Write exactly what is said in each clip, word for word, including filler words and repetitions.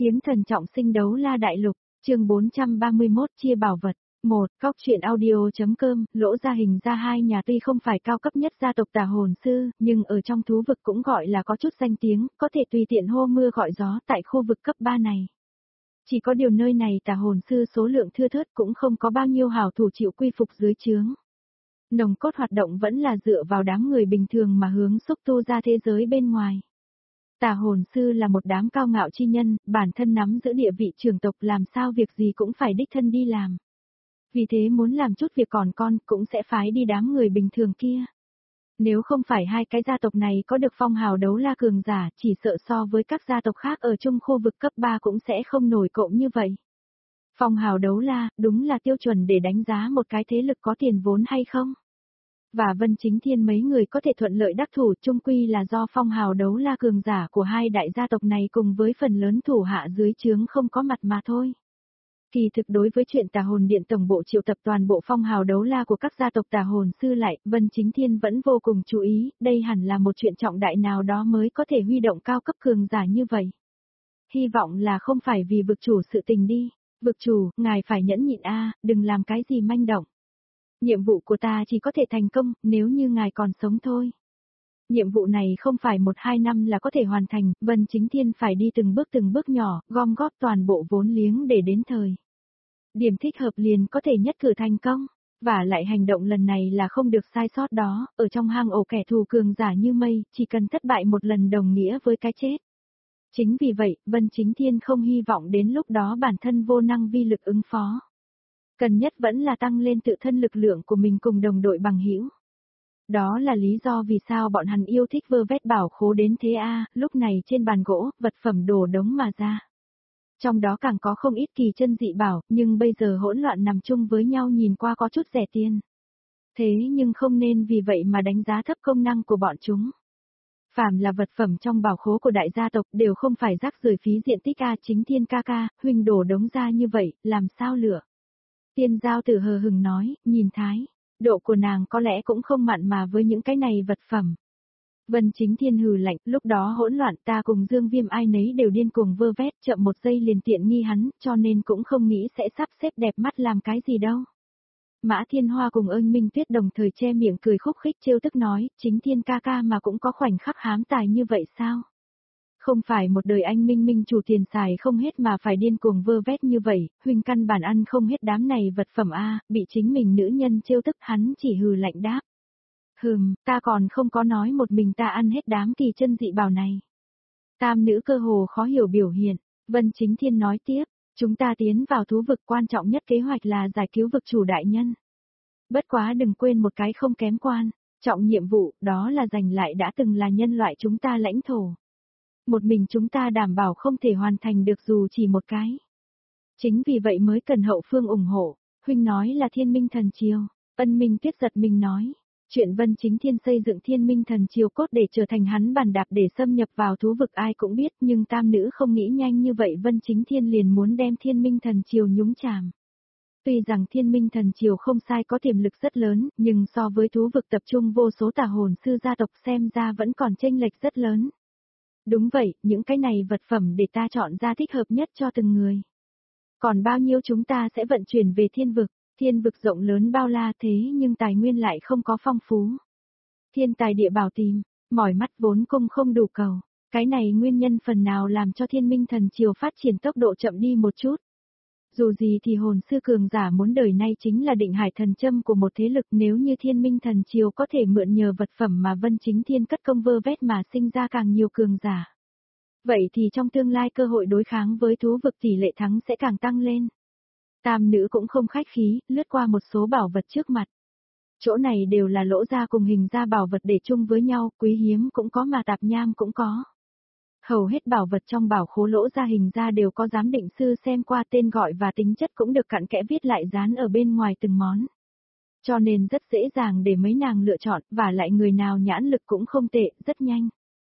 Kiếm thần trọng sinh đấu la đại lục, chương bốn trăm ba mươi mốt chia bảo vật. một. Cóc truyện audio.com, Lỗ Gia Hình Gia hai nhà tuy không phải cao cấp nhất gia tộc Tà Hồn Sư, nhưng ở trong thú vực cũng gọi là có chút danh tiếng, có thể tùy tiện hô mưa gọi gió tại khu vực cấp ba này. Chỉ có điều nơi này Tà Hồn Sư số lượng thưa thớt cũng không có bao nhiêu hảo thủ chịu quy phục dưới trướng. Nồng cốt hoạt động vẫn là dựa vào đám người bình thường mà hướng xúc tu ra thế giới bên ngoài. Tà hồn sư là một đám cao ngạo chi nhân, bản thân nắm giữ địa vị trưởng tộc làm sao việc gì cũng phải đích thân đi làm. Vì thế muốn làm chút việc còn con cũng sẽ phái đi đám người bình thường kia. Nếu không phải hai cái gia tộc này có được phong hào đấu la cường giả, chỉ sợ so với các gia tộc khác ở chung khu vực cấp ba cũng sẽ không nổi cộng như vậy. Phong hào đấu la, đúng là tiêu chuẩn để đánh giá một cái thế lực có tiền vốn hay không. Và Vân Chính Thiên mấy người có thể thuận lợi đắc thủ chung quy là do phong hào đấu la cường giả của hai đại gia tộc này cùng với phần lớn thủ hạ dưới trướng không có mặt mà thôi. Kỳ thực đối với chuyện Tà Hồn Điện tổng bộ triệu tập toàn bộ phong hào đấu la của các gia tộc Tà Hồn Sư lại, Vân Chính Thiên vẫn vô cùng chú ý, đây hẳn là một chuyện trọng đại nào đó mới có thể huy động cao cấp cường giả như vậy. Hy vọng là không phải vì vực chủ sự tình đi, vực chủ, ngài phải nhẫn nhịn a, đừng làm cái gì manh động. Nhiệm vụ của ta chỉ có thể thành công, nếu như ngài còn sống thôi. Nhiệm vụ này không phải một hai năm là có thể hoàn thành, Vân Chính Thiên phải đi từng bước từng bước nhỏ, gom góp toàn bộ vốn liếng để đến thời. Điểm thích hợp liền có thể nhất cử thành công, và lại hành động lần này là không được sai sót đó, ở trong hang ổ kẻ thù cường giả như mây, chỉ cần thất bại một lần đồng nghĩa với cái chết. Chính vì vậy, Vân Chính Thiên không hy vọng đến lúc đó bản thân vô năng vi lực ứng phó. Cần nhất vẫn là tăng lên tự thân lực lượng của mình cùng đồng đội bằng hữu. Đó là lý do vì sao bọn hắn yêu thích vơ vét bảo khố đến thế a, lúc này trên bàn gỗ, vật phẩm đổ đống mà ra. Trong đó càng có không ít kỳ chân dị bảo, nhưng bây giờ hỗn loạn nằm chung với nhau nhìn qua có chút rẻ tiền. Thế nhưng không nên vì vậy mà đánh giá thấp công năng của bọn chúng. Phàm là vật phẩm trong bảo khố của đại gia tộc đều không phải rác rưởi phí diện tích a, Chính Thiên ca ca, huynh đổ đống ra như vậy, làm sao lựa? Tiên giao tử hờ hừng nói, nhìn thái, độ của nàng có lẽ cũng không mặn mà với những cái này vật phẩm. Vân Chính Thiên hừ lạnh, lúc đó hỗn loạn ta cùng Dương Viêm ai nấy đều điên cuồng vơ vét, chậm một giây liền tiện nghi hắn, cho nên cũng không nghĩ sẽ sắp xếp đẹp mắt làm cái gì đâu. Mã Thiên Hoa cùng Ân Minh Tuyết đồng thời che miệng cười khúc khích trêu tức nói, Chính Thiên ca ca mà cũng có khoảnh khắc hám tài như vậy sao? Không phải một đời anh minh minh chủ tiền xài không hết mà phải điên cuồng vơ vét như vậy, huynh căn bản ăn không hết đám này vật phẩm a, bị chính mình nữ nhân trêu tức hắn chỉ hừ lạnh đáp. Hừm, ta còn không có nói một mình ta ăn hết đám kỳ chân dị bảo này. Tam nữ cơ hồ khó hiểu biểu hiện, Vân Chính Thiên nói tiếp, chúng ta tiến vào thú vực quan trọng nhất kế hoạch là giải cứu vực chủ đại nhân. Bất quá đừng quên một cái không kém quan, trọng nhiệm vụ, đó là giành lại đã từng là nhân loại chúng ta lãnh thổ. Một mình chúng ta đảm bảo không thể hoàn thành được dù chỉ một cái. Chính vì vậy mới cần hậu phương ủng hộ, huynh nói là Thiên Minh Thần Triều, Ân Minh Tuyết giật mình nói. Chuyện Vân Chính Thiên xây dựng Thiên Minh Thần Triều cốt để trở thành hắn bàn đạp để xâm nhập vào thú vực ai cũng biết, nhưng tam nữ không nghĩ nhanh như vậy Vân Chính Thiên liền muốn đem Thiên Minh Thần Triều nhúng chàm. Tuy rằng Thiên Minh Thần Triều không sai có tiềm lực rất lớn, nhưng so với thú vực tập trung vô số tà hồn sư gia tộc xem ra vẫn còn chênh lệch rất lớn. Đúng vậy, những cái này vật phẩm để ta chọn ra thích hợp nhất cho từng người. Còn bao nhiêu chúng ta sẽ vận chuyển về thiên vực, thiên vực rộng lớn bao la thế nhưng tài nguyên lại không có phong phú. Thiên tài địa bảo tìm, mỏi mắt vốn cung không đủ cầu, cái này nguyên nhân phần nào làm cho Thiên Minh Thần Triều phát triển tốc độ chậm đi một chút. Dù gì thì hồn sư cường giả muốn đời nay chính là định hải thần châm của một thế lực, nếu như Thiên Minh Thần Triều có thể mượn nhờ vật phẩm mà Vân Chính Thiên cất công vơ vét mà sinh ra càng nhiều cường giả. Vậy thì trong tương lai cơ hội đối kháng với thú vực tỷ lệ thắng sẽ càng tăng lên. Tam nữ cũng không khách khí, lướt qua một số bảo vật trước mặt. Chỗ này đều là lỗ ra cùng hình ra bảo vật để chung với nhau, quý hiếm cũng có mà tạp nham cũng có. Hầu hết bảo vật trong bảo khố lỗ ra hình ra đều có giám định sư xem qua tên gọi và tính chất cũng được cặn kẽ viết lại dán ở bên ngoài từng món. Cho nên rất dễ dàng để mấy nàng lựa chọn, và lại người nào nhãn lực cũng không tệ, rất nhanh.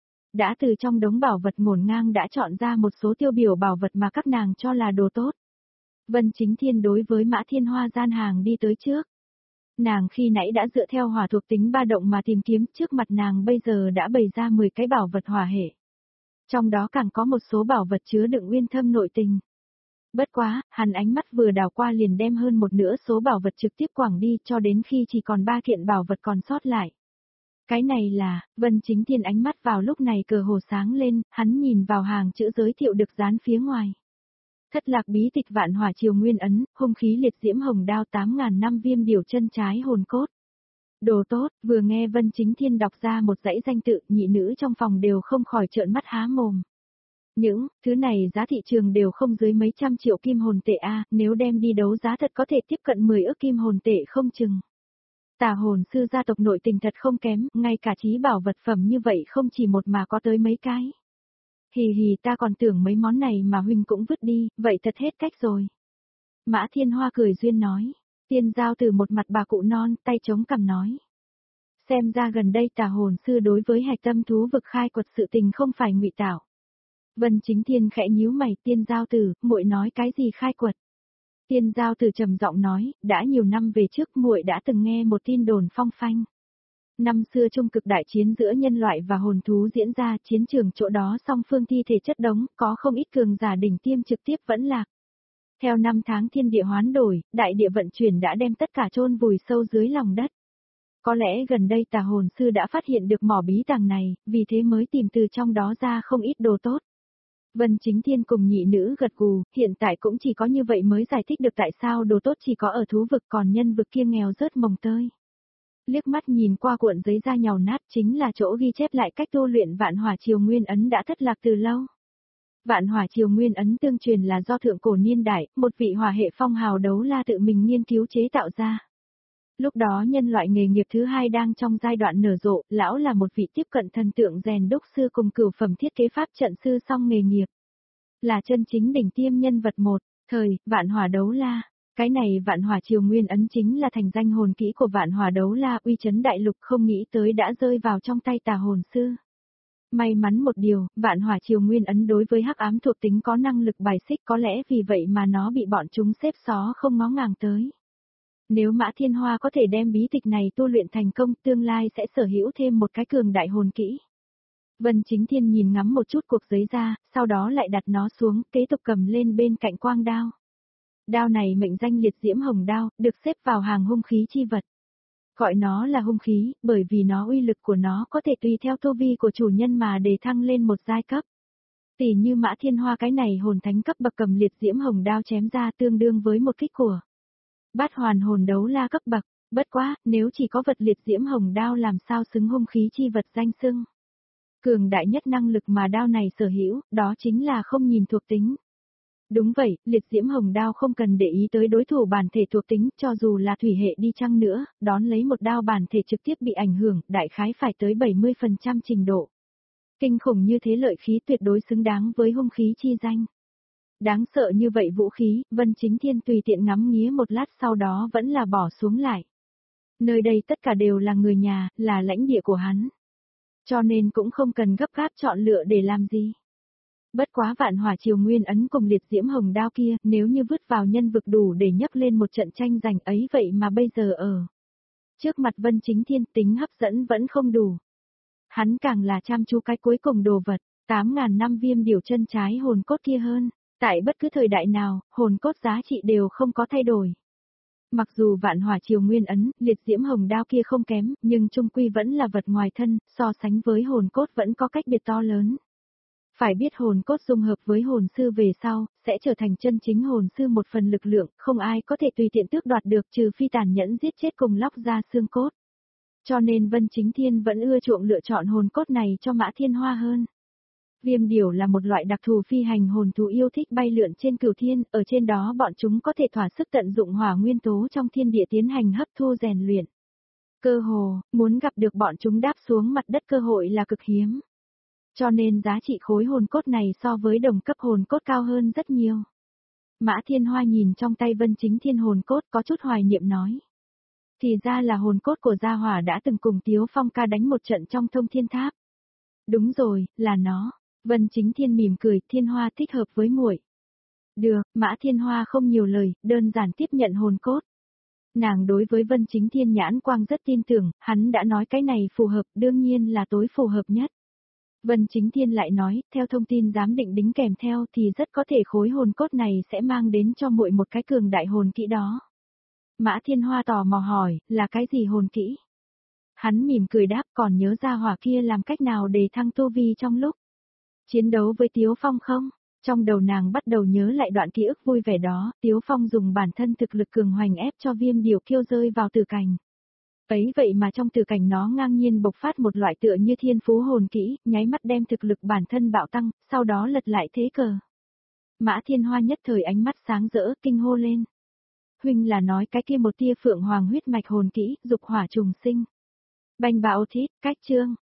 Đã từ trong đống bảo vật ngổn ngang đã chọn ra một số tiêu biểu bảo vật mà các nàng cho là đồ tốt. Vân Chính Thiên đối với Mã Thiên Hoa gian hàng đi tới trước. Nàng khi nãy đã dựa theo hỏa thuộc tính ba động mà tìm kiếm, trước mặt nàng bây giờ đã bày ra mười cái bảo vật hỏa hệ. Trong đó càng có một số bảo vật chứa đựng uyên thâm nội tình. Bất quá, hắn ánh mắt vừa đảo qua liền đem hơn một nửa số bảo vật trực tiếp quẳng đi cho đến khi chỉ còn ba kiện bảo vật còn sót lại. Cái này là, Vân Chính Thiên ánh mắt vào lúc này cờ hồ sáng lên, hắn nhìn vào hàng chữ giới thiệu được dán phía ngoài. Thất lạc bí tịch vạn hỏa triều nguyên ấn, hung khí liệt diễm hồng đao tám ngàn năm viêm điểu chân trái hồn cốt. Đồ tốt, vừa nghe Vân Chính Thiên đọc ra một dãy danh tự, nhị nữ trong phòng đều không khỏi trợn mắt há mồm. Những thứ này giá thị trường đều không dưới mấy trăm triệu kim hồn tệ a, nếu đem đi đấu giá thật có thể tiếp cận mười ức kim hồn tệ không chừng. Tà hồn sư gia tộc nội tình thật không kém, ngay cả trí bảo vật phẩm như vậy không chỉ một mà có tới mấy cái. Hì hì, ta còn tưởng mấy món này mà huynh cũng vứt đi, vậy thật hết cách rồi. Mã Thiên Hoa cười duyên nói, Tiên Giao từ một mặt bà cụ non, tay chống cằm nói. Xem ra gần đây tà hồn sư đối với hạch tâm thú vực khai quật sự tình không phải ngụy tạo. Vân Chính Thiên khẽ nhíu mày, Tiên Giao Tử, muội nói cái gì khai quật? Tiên Giao Tử trầm giọng nói, đã nhiều năm về trước muội đã từng nghe một tin đồn phong phanh. Năm xưa trung cực đại chiến giữa nhân loại và hồn thú diễn ra, chiến trường chỗ đó song phương thi thể chất đống, có không ít cường giả đỉnh tiêm trực tiếp vẫn lạc. Theo năm tháng thiên địa hoán đổi, đại địa vận chuyển đã đem tất cả chôn vùi sâu dưới lòng đất. Có lẽ gần đây tà hồn sư đã phát hiện được mỏ bí tàng này, vì thế mới tìm từ trong đó ra không ít đồ tốt. Vân Chính Thiên cùng nhị nữ gật gù, hiện tại cũng chỉ có như vậy mới giải thích được tại sao đồ tốt chỉ có ở thú vực còn nhân vực kia nghèo rớt mồng tơi. Liếc mắt nhìn qua cuộn giấy da nhàu nát chính là chỗ ghi chép lại cách tu luyện vạn hỏa triều nguyên ấn đã thất lạc từ lâu. Vạn hỏa triều nguyên ấn tương truyền là do thượng cổ niên đại, một vị hỏa hệ phong hào đấu la tự mình nghiên cứu chế tạo ra. Lúc đó nhân loại nghề nghiệp thứ hai đang trong giai đoạn nở rộ, lão là một vị tiếp cận thần tượng rèn đúc sư cùng cửu phẩm thiết kế pháp trận sư song nghề nghiệp. Là chân chính đỉnh tiêm nhân vật một, thời, vạn hỏa đấu la. Cái này vạn hỏa triều nguyên ấn chính là thành danh hồn kỹ của vạn hỏa đấu la uy chấn đại lục không nghĩ tới đã rơi vào trong tay tà hồn sư. May mắn một điều, vạn hỏa triều nguyên ấn đối với hắc ám thuộc tính có năng lực bài xích có lẽ vì vậy mà nó bị bọn chúng xếp xó không ngó ngàng tới. Nếu Mã Thiên Hoa có thể đem bí tịch này tu luyện thành công tương lai sẽ sở hữu thêm một cái cường đại hồn kỹ. Vân Chính Thiên nhìn ngắm một chút cuộc giấy ra, sau đó lại đặt nó xuống, kế tục cầm lên bên cạnh quang đao. Đao này mệnh danh liệt diễm hồng đao, được xếp vào hàng hung khí chi vật. Gọi nó là hung khí, bởi vì nó uy lực của nó có thể tùy theo tu vi của chủ nhân mà để thăng lên một giai cấp. Tỷ như Mã Thiên Hoa cái này hồn thánh cấp bậc cầm liệt diễm hồng đao chém ra tương đương với một kích của bát hoàn hồn đấu la cấp bậc, bất quá, nếu chỉ có vật liệt diễm hồng đao làm sao xứng hung khí chi vật danh xưng. Cường đại nhất năng lực mà đao này sở hữu, đó chính là không nhìn thuộc tính. Đúng vậy, liệt diễm hồng đao không cần để ý tới đối thủ bản thể thuộc tính, cho dù là thủy hệ đi chăng nữa, đón lấy một đao bản thể trực tiếp bị ảnh hưởng, đại khái phải tới bảy mươi phần trăm trình độ. Kinh khủng như thế lợi khí tuyệt đối xứng đáng với hung khí chi danh. Đáng sợ như vậy vũ khí, Vân Chính Thiên tùy tiện ngắm nghía một lát sau đó vẫn là bỏ xuống lại. Nơi đây tất cả đều là người nhà, là lãnh địa của hắn. Cho nên cũng không cần gấp gáp chọn lựa để làm gì. Bất quá vạn hỏa triều nguyên ấn cùng liệt diễm hồng đao kia, nếu như vứt vào nhân vực đủ để nhấc lên một trận tranh giành ấy vậy mà bây giờ ở. Trước mặt Vân Chính Thiên tính hấp dẫn vẫn không đủ. Hắn càng là chăm chú cái cuối cùng đồ vật, tám ngàn năm viêm điểu chân trái hồn cốt kia hơn. Tại bất cứ thời đại nào, hồn cốt giá trị đều không có thay đổi. Mặc dù vạn hỏa triều nguyên ấn, liệt diễm hồng đao kia không kém, nhưng trung quy vẫn là vật ngoài thân, so sánh với hồn cốt vẫn có cách biệt to lớn. Phải biết hồn cốt dung hợp với hồn sư về sau, sẽ trở thành chân chính hồn sư một phần lực lượng, không ai có thể tùy tiện tước đoạt được trừ phi tàn nhẫn giết chết cùng lóc ra xương cốt. Cho nên Vân Chính Thiên vẫn ưa chuộng lựa chọn hồn cốt này cho Mã Thiên Hoa hơn. Viêm điểu là một loại đặc thù phi hành hồn thú yêu thích bay lượn trên cửu thiên, ở trên đó bọn chúng có thể thỏa sức tận dụng hỏa nguyên tố trong thiên địa tiến hành hấp thu rèn luyện. Cơ hồ, muốn gặp được bọn chúng đáp xuống mặt đất cơ hội là cực hiếm. Cho nên giá trị khối hồn cốt này so với đồng cấp hồn cốt cao hơn rất nhiều. Mã Thiên Hoa nhìn trong tay Vân Chính Thiên hồn cốt có chút hoài niệm nói. Thì ra là hồn cốt của Gia Hỏa đã từng cùng Tiếu Phong ca đánh một trận trong thông thiên tháp. Đúng rồi, là nó. Vân Chính Thiên mỉm cười, Thiên Hoa thích hợp với muội. Được, Mã Thiên Hoa không nhiều lời, đơn giản tiếp nhận hồn cốt. Nàng đối với Vân Chính Thiên nhãn quang rất tin tưởng, hắn đã nói cái này phù hợp, đương nhiên là tối phù hợp nhất. Vân Chính Thiên lại nói, theo thông tin giám định đính kèm theo thì rất có thể khối hồn cốt này sẽ mang đến cho muội một cái cường đại hồn kỹ đó. Mã Thiên Hoa tò mò hỏi, là cái gì hồn kỹ? Hắn mỉm cười đáp, còn nhớ ra hỏa kia làm cách nào để thăng tu vi trong lúc chiến đấu với Tiếu Phong không? Trong đầu nàng bắt đầu nhớ lại đoạn ký ức vui vẻ đó, Tiếu Phong dùng bản thân thực lực cường hoành ép cho Viêm Điểu Kiêu rơi vào tử cảnh. Ấy vậy mà trong tử cảnh nó ngang nhiên bộc phát một loại tựa như thiên phú hồn kỹ, nháy mắt đem thực lực bản thân bạo tăng, sau đó lật lại thế cờ. Mã Thiên Hoa nhất thời ánh mắt sáng rỡ, kinh hô lên. Huynh là nói cái kia một tia phượng hoàng huyết mạch hồn kỹ, dục hỏa trùng sinh. Bành bạo thít, cách chương.